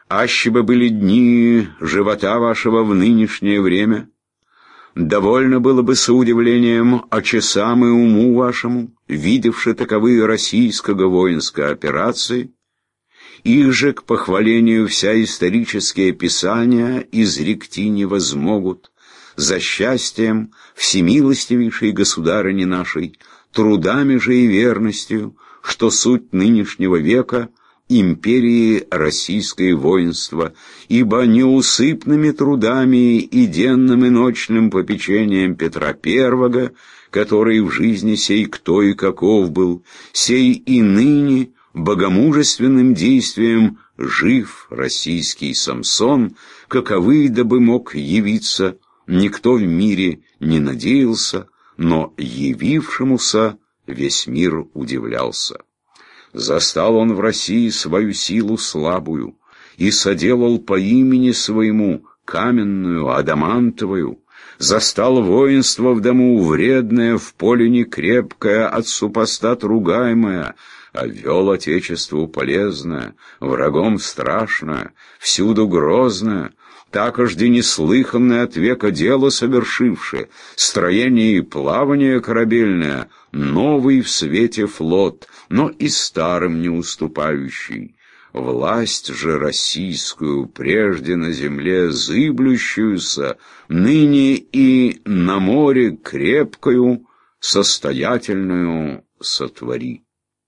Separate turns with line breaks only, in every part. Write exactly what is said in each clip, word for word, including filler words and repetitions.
аще бы были дни живота вашего в нынешнее время, довольно было бы с удивлением о часам и уму вашему, видевши таковые российского воинской операции, их же к похвалению вся исторические писания изректи не возмогут, за счастьем всемилостивейшей государыни нашей, трудами же и верностью, что суть нынешнего века империи российское воинство, ибо неусыпными трудами и денным и ночным попечением Петра Первого, который в жизни сей кто и каков был, сей и ныне богомужественным действием жив российский Самсон, каковы да бы мог явиться, никто в мире не надеялся, но явившемуся весь мир удивлялся. Застал он в России свою силу слабую и соделал по имени своему каменную, адамантовую, застал воинство в дому вредное, в поле некрепкое, от супостат ругаемое, а вел отечеству полезное, врагом страшное, всюду грозное, такожде неслыханное от века дело совершившее, строение и плавание корабельное, новый в свете флот, но и старым не уступающий. Власть же российскую, прежде на земле зыблющуюся, ныне и на море крепкую, состоятельную сотвори.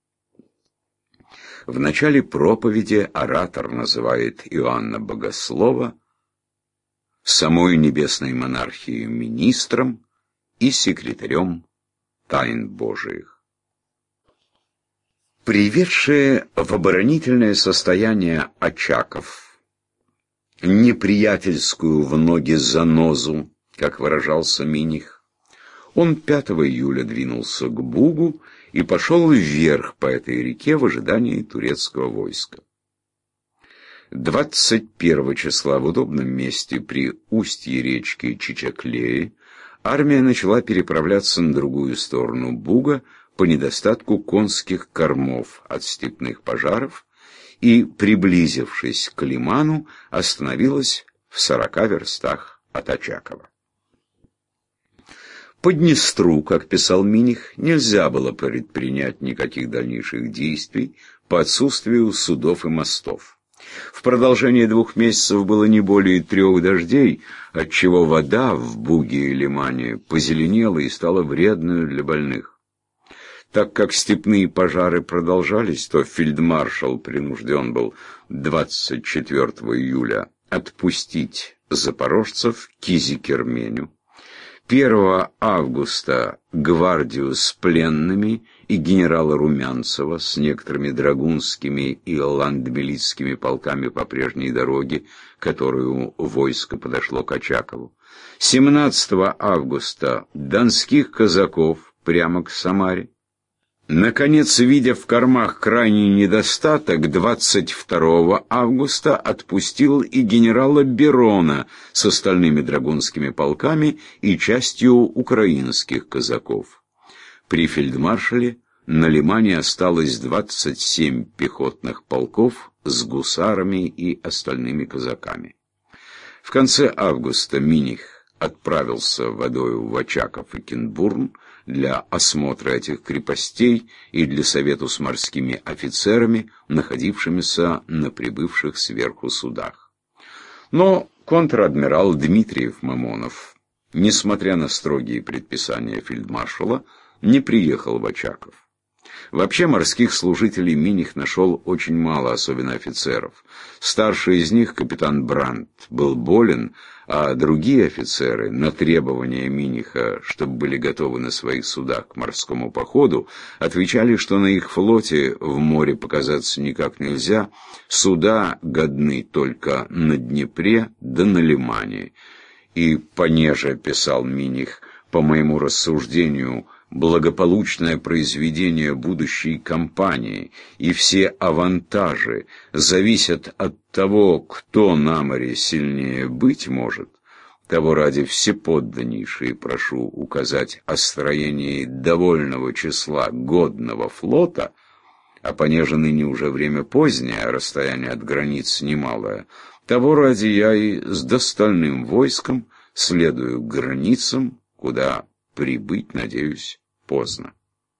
В начале проповеди оратор называет Иоанна Богослова самой небесной монархии министром и секретарем тайн Божиих. Приведшие в оборонительное состояние Очаков неприятельскую в ноги занозу, как выражался Миних, он пятого июля двинулся к Бугу и пошел вверх по этой реке в ожидании турецкого войска. двадцать первого числа в удобном месте при устье речки Чичаклеи армия начала переправляться на другую сторону Буга по недостатку конских кормов от степных пожаров и, приблизившись к лиману, остановилась в сорока верстах от Очакова. По Днестру, как писал Миних, нельзя было предпринять никаких дальнейших действий по отсутствию судов и мостов. В продолжение двух месяцев было не более трех дождей, отчего вода в Буге и лимане позеленела и стала вредной для больных. Так как степные пожары продолжались, то фельдмаршал принужден был двадцать четвёртого июля отпустить запорожцев к Кизикерменю. первого августа гвардию с пленными и генерала Румянцева с некоторыми драгунскими и ландмилицкими полками по прежней дороге, которую войско подошло к Очакову. семнадцатого августа донских казаков прямо к Самаре. Наконец, видя в кормах крайний недостаток, двадцать второго августа отпустил и генерала Берона с остальными драгунскими полками и частью украинских казаков. При фельдмаршале на лимане осталось двадцать семь пехотных полков с гусарами и остальными казаками. В конце августа Миних отправился водою в Очаков и Кенбурн для осмотра этих крепостей и для совету с морскими офицерами, находившимися на прибывших сверху судах. Но контр-адмирал Дмитриев Мамонов, несмотря на строгие предписания фельдмаршала, не приехал в Очаков. Вообще морских служителей Миних нашел очень мало, особенно офицеров. Старший из них, капитан Брандт, был болен, а другие офицеры, на требования Миниха, чтобы были готовы на своих судах к морскому походу, отвечали, что на их флоте в море показаться никак нельзя, суда годны только на Днепре да на лимане. И понеже, писал Миних, по моему рассуждению, благополучное произведение будущей кампании и все авантажи зависят от того, кто на море сильнее быть может, того ради всеподданнейшие прошу указать о строении довольного числа годного флота, а понеже ныне уже время позднее, а расстояние от границ немалое, того ради я и с достальным войском следую к границам, куда прибыть, надеюсь, поздно.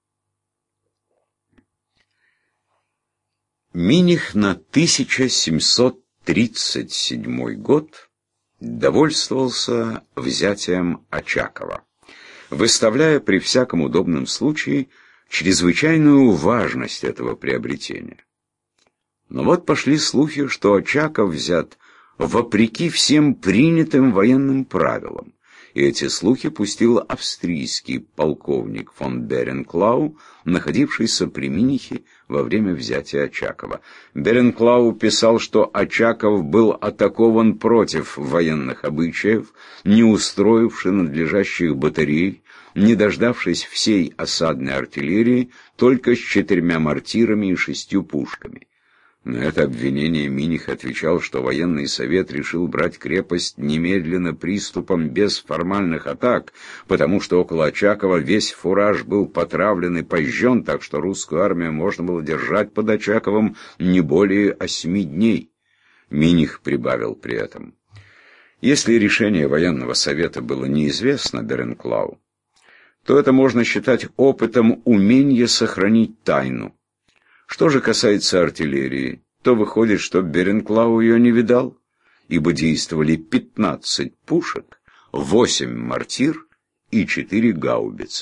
Миних на тысяча семьсот тридцать седьмой год довольствовался взятием Очакова, выставляя при всяком удобном случае чрезвычайную важность этого приобретения. Но вот пошли слухи, что Очаков взят вопреки всем принятым военным правилам, и эти слухи пустил австрийский полковник фон Беренклау, находившийся при Минихе во время взятия Очакова. Беренклау писал, что Очаков был атакован против военных обычаев, не устроивши надлежащих батарей, не дождавшись всей осадной артиллерии, только с четырьмя мортирами и шестью пушками. На это обвинение Миних отвечал, что военный совет решил брать крепость немедленно приступом без формальных атак, потому что около Очакова весь фураж был потравлен и пожжен, так что русскую армию можно было держать под Очаковом не более осьми дней. Миних прибавил при этом: если решение военного совета было неизвестно Беренклау, то это можно считать опытом умения сохранить тайну. Что же касается артиллерии, то выходит, что Беренклау ее не видал, ибо действовали пятнадцать пушек, восемь мортир и четыре гаубицы.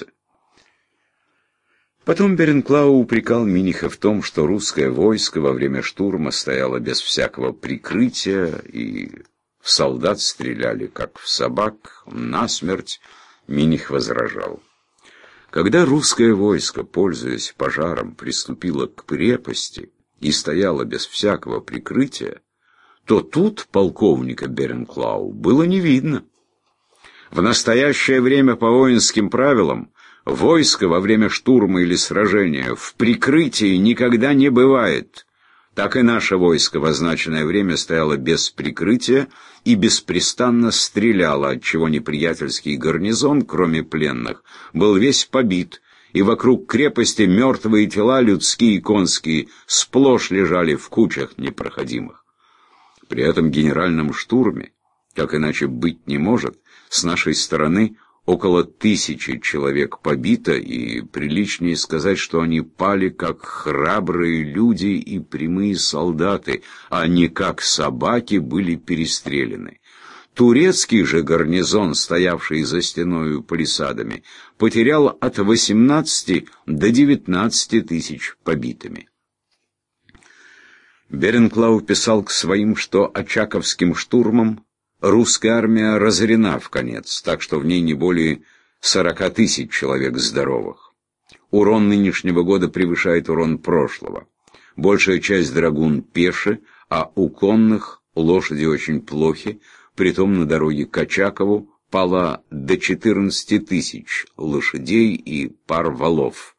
Потом Беренклау упрекал Миниха в том, что русское войско во время штурма стояло без всякого прикрытия, и в солдат стреляли, как в собак, насмерть. Миних возражал: когда русское войско, пользуясь пожаром, приступило к крепости и стояло без всякого прикрытия, то тут полковника Беренклау было не видно. В настоящее время по воинским правилам войско во время штурма или сражения в прикрытии никогда не бывает. Так и наше войско в означенное время стояло без прикрытия и беспрестанно стреляло, отчего неприятельский гарнизон, кроме пленных, был весь побит, и вокруг крепости мертвые тела, людские и конские, сплошь лежали в кучах непроходимых. При этом генеральном штурме, как иначе быть не может, с нашей стороны около тысячи человек побито, и приличнее сказать, что они пали как храбрые люди и прямые солдаты, а не как собаки были перестреляны. Турецкий же гарнизон, стоявший за стеною палисадами, потерял от восемнадцати до девятнадцати тысяч побитыми. Беренклау писал к своим, что очаковским штурмом русская армия разорена вконец, так что в ней не более сорока тысяч человек здоровых. Урон нынешнего года превышает урон прошлого. Большая часть драгун пеши, а у конных лошади очень плохи, притом на дороге к Очакову пало до четырнадцати тысяч лошадей и пар валов.